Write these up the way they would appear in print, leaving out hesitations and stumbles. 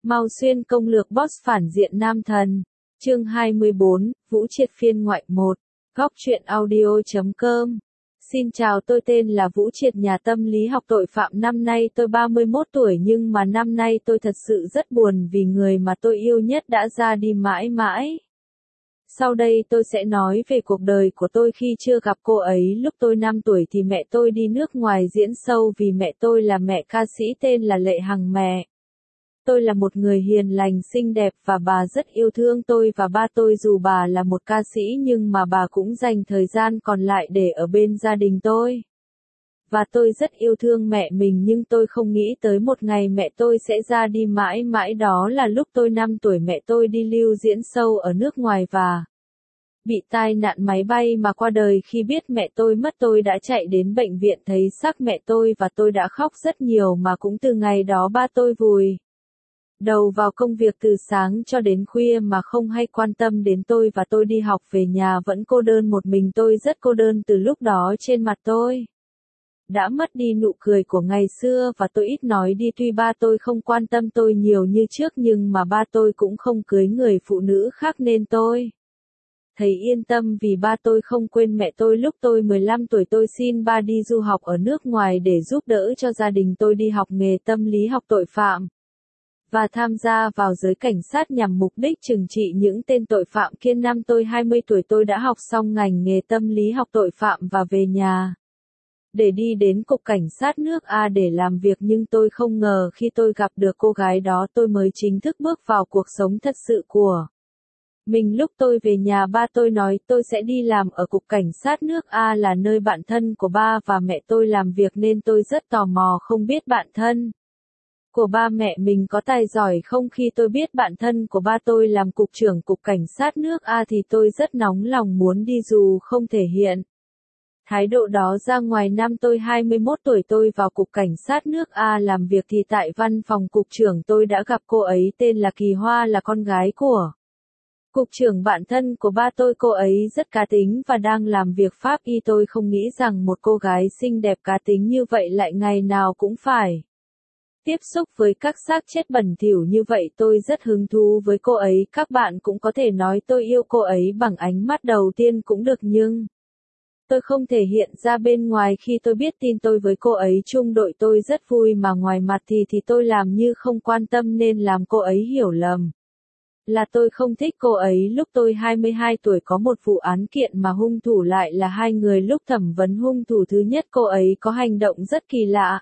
Mao Xuyên công lược boss phản diện nam thần. Chương 24, Vũ Triệt phiên ngoại 1. Góc truyện audio.com. Xin chào, tôi tên là Vũ Triệt, nhà tâm lý học tội phạm. Năm nay tôi 31 tuổi, nhưng mà năm nay tôi thật sự rất buồn vì người mà tôi yêu nhất đã ra đi mãi mãi. Sau đây tôi sẽ nói về cuộc đời của tôi khi chưa gặp cô ấy. Lúc tôi 5 tuổi thì mẹ tôi đi nước ngoài diễn show, vì mẹ tôi là mẹ ca sĩ tên là Lệ Hằng mẹ. Tôi là một người hiền lành, xinh đẹp và bà rất yêu thương tôi và ba tôi. Dù bà là một ca sĩ nhưng mà bà cũng dành thời gian còn lại để ở bên gia đình tôi. Và tôi rất yêu thương mẹ mình, nhưng tôi không nghĩ tới một ngày mẹ tôi sẽ ra đi mãi mãi. Đó là lúc tôi 5 tuổi, mẹ tôi đi lưu diễn show ở nước ngoài và bị tai nạn máy bay mà qua đời. Khi biết mẹ tôi mất, tôi đã chạy đến bệnh viện thấy xác mẹ tôi và tôi đã khóc rất nhiều. Mà cũng từ ngày đó ba tôi vùi đầu vào công việc từ sáng cho đến khuya mà không hay quan tâm đến tôi, và tôi đi học về nhà vẫn cô đơn một mình. Tôi rất cô đơn từ lúc đó. Trên mặt tôi đã mất đi nụ cười của ngày xưa và tôi ít nói đi. Tuy ba tôi không quan tâm tôi nhiều như trước, nhưng mà ba tôi cũng không cưới người phụ nữ khác nên tôi thấy yên tâm vì ba tôi không quên mẹ tôi. Lúc tôi 15 tuổi, tôi xin ba đi du học ở nước ngoài để giúp đỡ cho gia đình. Tôi đi học nghề tâm lý học tội phạm và tham gia vào giới cảnh sát nhằm mục đích trừng trị những tên tội phạm kia. Năm tôi 20 tuổi, tôi đã học xong ngành nghề tâm lý học tội phạm và về nhà để đi đến cục cảnh sát nước A để làm việc. Nhưng tôi không ngờ khi tôi gặp được cô gái đó, tôi mới chính thức bước vào cuộc sống thật sự của mình. Lúc tôi về nhà, ba tôi nói tôi sẽ đi làm ở cục cảnh sát nước A, là nơi bạn thân của ba và mẹ tôi làm việc, nên tôi rất tò mò không biết bạn thân của ba mẹ mình có tài giỏi không. Khi tôi biết bạn thân của ba tôi làm cục trưởng cục cảnh sát nước A thì tôi rất nóng lòng muốn đi, dù không thể hiện thái độ đó ra ngoài. Năm tôi 21 tuổi, tôi vào cục cảnh sát nước A làm việc thì tại văn phòng cục trưởng tôi đã gặp cô ấy tên là Kỳ Hoa, là con gái của cục trưởng bạn thân của ba tôi. Cô ấy rất cá tính và đang làm việc pháp y. Tôi không nghĩ rằng một cô gái xinh đẹp cá tính như vậy lại ngày nào cũng phải tiếp xúc với các xác chết bẩn thỉu như vậy. Tôi rất hứng thú với cô ấy. Các bạn cũng có thể nói tôi yêu cô ấy bằng ánh mắt đầu tiên cũng được, nhưng tôi không thể hiện ra bên ngoài. Khi tôi biết tin tôi với cô ấy chung đội, tôi rất vui, mà ngoài mặt thì tôi làm như không quan tâm nên làm cô ấy hiểu lầm là tôi không thích cô ấy. Lúc tôi 22 tuổi, có một vụ án kiện mà hung thủ lại là hai người. Lúc thẩm vấn hung thủ thứ nhất, cô ấy có hành động rất kỳ lạ.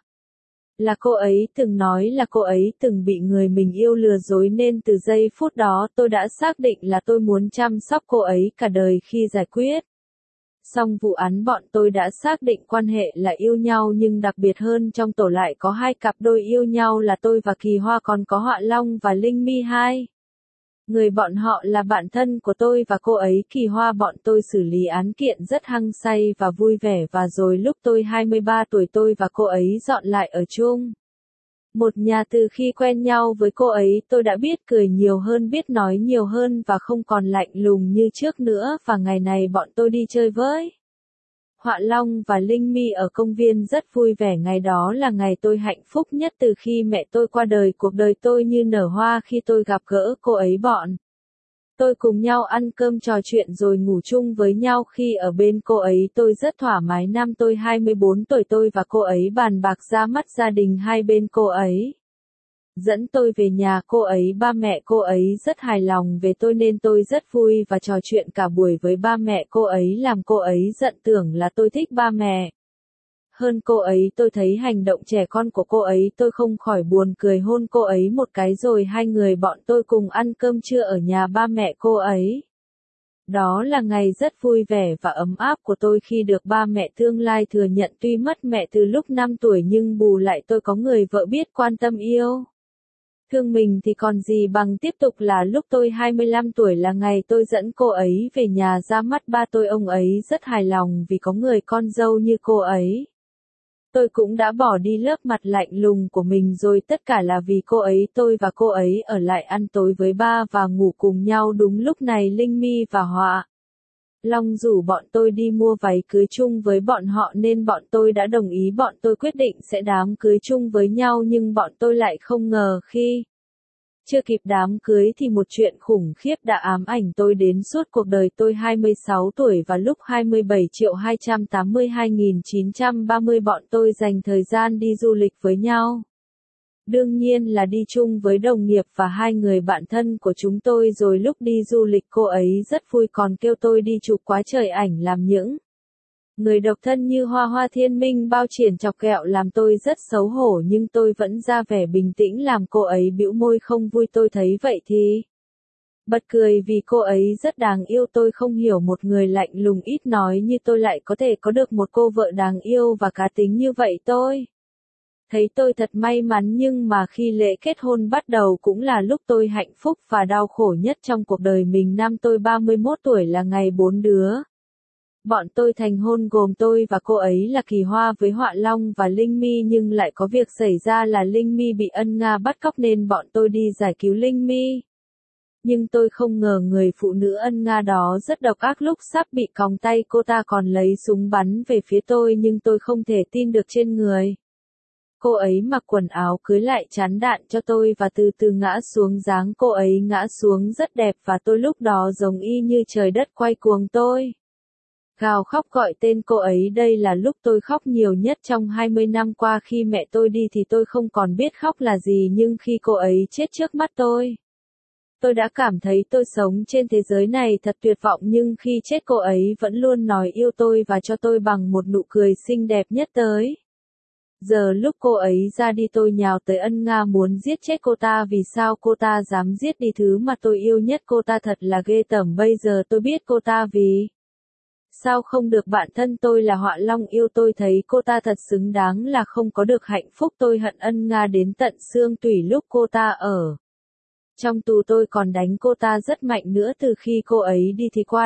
Là cô ấy từng nói là cô ấy từng bị người mình yêu lừa dối, nên từ giây phút đó tôi đã xác định là tôi muốn chăm sóc cô ấy cả đời. Khi giải quyết xong vụ án, bọn tôi đã xác định quan hệ là yêu nhau, nhưng đặc biệt hơn, trong tổ lại có hai cặp đôi yêu nhau là tôi và Kỳ Hoa, còn có Họa Long và Linh My. Hai người bọn họ là bạn thân của tôi và cô ấy Kỳ Hoa. Bọn tôi xử lý án kiện rất hăng say và vui vẻ, và rồi lúc tôi 23 tuổi, tôi và cô ấy dọn lại ở chung một nhà. Từ khi quen nhau với cô ấy, tôi đã biết cười nhiều hơn, biết nói nhiều hơn và không còn lạnh lùng như trước nữa. Và ngày này bọn tôi đi chơi với Họa Long và Linh My ở công viên rất vui vẻ. Ngày đó là ngày tôi hạnh phúc nhất từ khi mẹ tôi qua đời. Cuộc đời tôi như nở hoa khi tôi gặp gỡ cô ấy. Bọn tôi cùng nhau ăn cơm, trò chuyện rồi ngủ chung với nhau. Khi ở bên cô ấy, tôi rất thoải mái. Năm tôi 24 tuổi, tôi và cô ấy bàn bạc ra mắt gia đình hai bên. Cô ấy dẫn tôi về nhà cô ấy. Ba mẹ cô ấy rất hài lòng về tôi nên tôi rất vui và trò chuyện cả buổi với ba mẹ cô ấy, làm cô ấy giận, tưởng là tôi thích ba mẹ hơn cô ấy. Tôi thấy hành động trẻ con của cô ấy, tôi không khỏi buồn cười, hôn cô ấy một cái rồi hai người bọn tôi cùng ăn cơm trưa ở nhà ba mẹ cô ấy. Đó là ngày rất vui vẻ và ấm áp của tôi khi được ba mẹ tương lai thừa nhận. Tuy mất mẹ từ lúc 5 tuổi, nhưng bù lại tôi có người vợ biết quan tâm yêu thương mình thì còn gì bằng. Tiếp tục là lúc tôi 25 tuổi, là ngày tôi dẫn cô ấy về nhà ra mắt ba tôi. Ông ấy rất hài lòng vì có người con dâu như cô ấy. Tôi cũng đã bỏ đi lớp mặt lạnh lùng của mình rồi, tất cả là vì cô ấy. Tôi và cô ấy ở lại ăn tối với ba và ngủ cùng nhau. Đúng lúc này Linh My và Họa Long rủ bọn tôi đi mua váy cưới chung với bọn họ nên bọn tôi đã đồng ý. Bọn tôi quyết định sẽ đám cưới chung với nhau, nhưng bọn tôi lại không ngờ khi Chưa kịp đám cưới thì một chuyện khủng khiếp đã ám ảnh tôi đến suốt cuộc đời tôi. 26 tuổi và lúc 27.282.930 bọn tôi dành thời gian đi du lịch với nhau. Đương nhiên là đi chung với đồng nghiệp và hai người bạn thân của chúng tôi, rồi lúc đi du lịch cô ấy rất vui còn kêu tôi đi chụp quá trời ảnh làm những người độc thân như Hoa Hoa Thiên Minh bao triển chọc ghẹo làm tôi rất xấu hổ, nhưng tôi vẫn ra vẻ bình tĩnh làm cô ấy bĩu môi không vui. Tôi thấy vậy thì bật cười vì cô ấy rất đáng yêu. Tôi không hiểu một người lạnh lùng ít nói như tôi lại có thể có được một cô vợ đáng yêu và cá tính như vậy. Tôi thấy tôi thật may mắn, nhưng mà khi lễ kết hôn bắt đầu cũng là lúc tôi hạnh phúc và đau khổ nhất trong cuộc đời mình. Năm tôi 31 tuổi là ngày 4 đứa bọn tôi thành hôn, gồm tôi và cô ấy là Kỳ Hoa với Họa Long và Linh My, nhưng lại có việc xảy ra là Linh My bị Ân Nga bắt cóc nên bọn tôi đi giải cứu Linh My. Nhưng tôi không ngờ người phụ nữ Ân Nga đó rất độc ác, lúc sắp bị còng tay cô ta còn lấy súng bắn về phía tôi, nhưng tôi không thể tin được trên người cô ấy mặc quần áo cưới lại chắn đạn cho tôi và từ từ ngã xuống. Dáng cô ấy ngã xuống rất đẹp và tôi lúc đó giống y như trời đất quay cuồng. Tôi gào khóc gọi tên cô ấy. Đây là lúc tôi khóc nhiều nhất trong 20 năm qua. Khi mẹ tôi đi thì tôi không còn biết khóc là gì, nhưng khi cô ấy chết trước mắt tôi đã cảm thấy tôi sống trên thế giới này thật tuyệt vọng. Nhưng khi chết cô ấy vẫn luôn nói yêu tôi và cho tôi bằng một nụ cười xinh đẹp nhất tới giờ. Lúc cô ấy ra đi tôi nhào tới Ân Nga muốn giết chết cô ta. Vì sao cô ta dám giết đi thứ mà tôi yêu nhất? Cô ta thật là ghê tởm. Bây giờ tôi biết cô ta vì sao không được bạn thân tôi là Họa Long yêu. Tôi thấy cô ta thật xứng đáng là không có được hạnh phúc. Tôi hận Ân Nga đến tận xương tủy. Lúc cô ta ở trong tù tôi còn đánh cô ta rất mạnh nữa. Từ khi cô ấy đi thì qua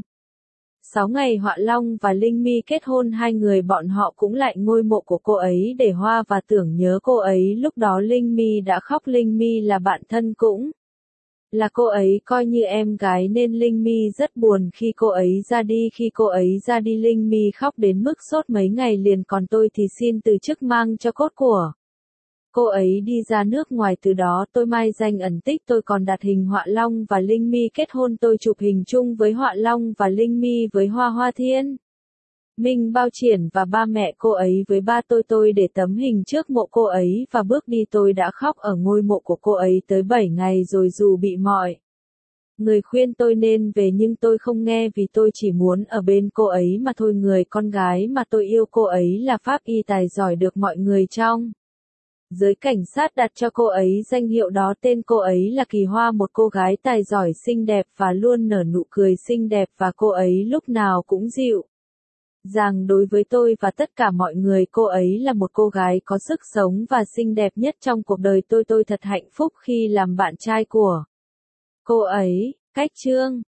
6 ngày Họa Long và Linh My kết hôn, hai người bọn họ cũng lại ngôi mộ của cô ấy để hoa và tưởng nhớ cô ấy. Lúc đó Linh My đã khóc. Linh My là bạn thân cũng là cô ấy coi như em gái nên Linh My rất buồn khi cô ấy ra đi. Khi cô ấy ra đi Linh My khóc đến mức sốt mấy ngày liền, còn tôi thì xin từ chức mang cho cốt của cô ấy đi ra nước ngoài. Từ đó tôi mai danh ẩn tích. Tôi còn đặt hình Họa Long và Linh My kết hôn. Tôi chụp hình chung với Họa Long và Linh My với Hoa Hoa Thiên Minh bao triển và ba mẹ cô ấy với ba tôi để tấm hình trước mộ cô ấy và bước đi. Tôi đã khóc ở ngôi mộ của cô ấy tới 7 ngày rồi, dù bị mọi người khuyên tôi nên về nhưng tôi không nghe vì tôi chỉ muốn ở bên cô ấy mà thôi. Người con gái mà tôi yêu cô ấy là pháp y tài giỏi được mọi người trong giới cảnh sát đặt cho cô ấy danh hiệu đó. Tên cô ấy là Kỳ Hoa, một cô gái tài giỏi xinh đẹp và luôn nở nụ cười xinh đẹp, và cô ấy lúc nào cũng dịu dàng đối với tôi và tất cả mọi người. Cô ấy là một cô gái có sức sống và xinh đẹp nhất trong cuộc đời tôi. Tôi thật hạnh phúc khi làm bạn trai của cô ấy. Cách chương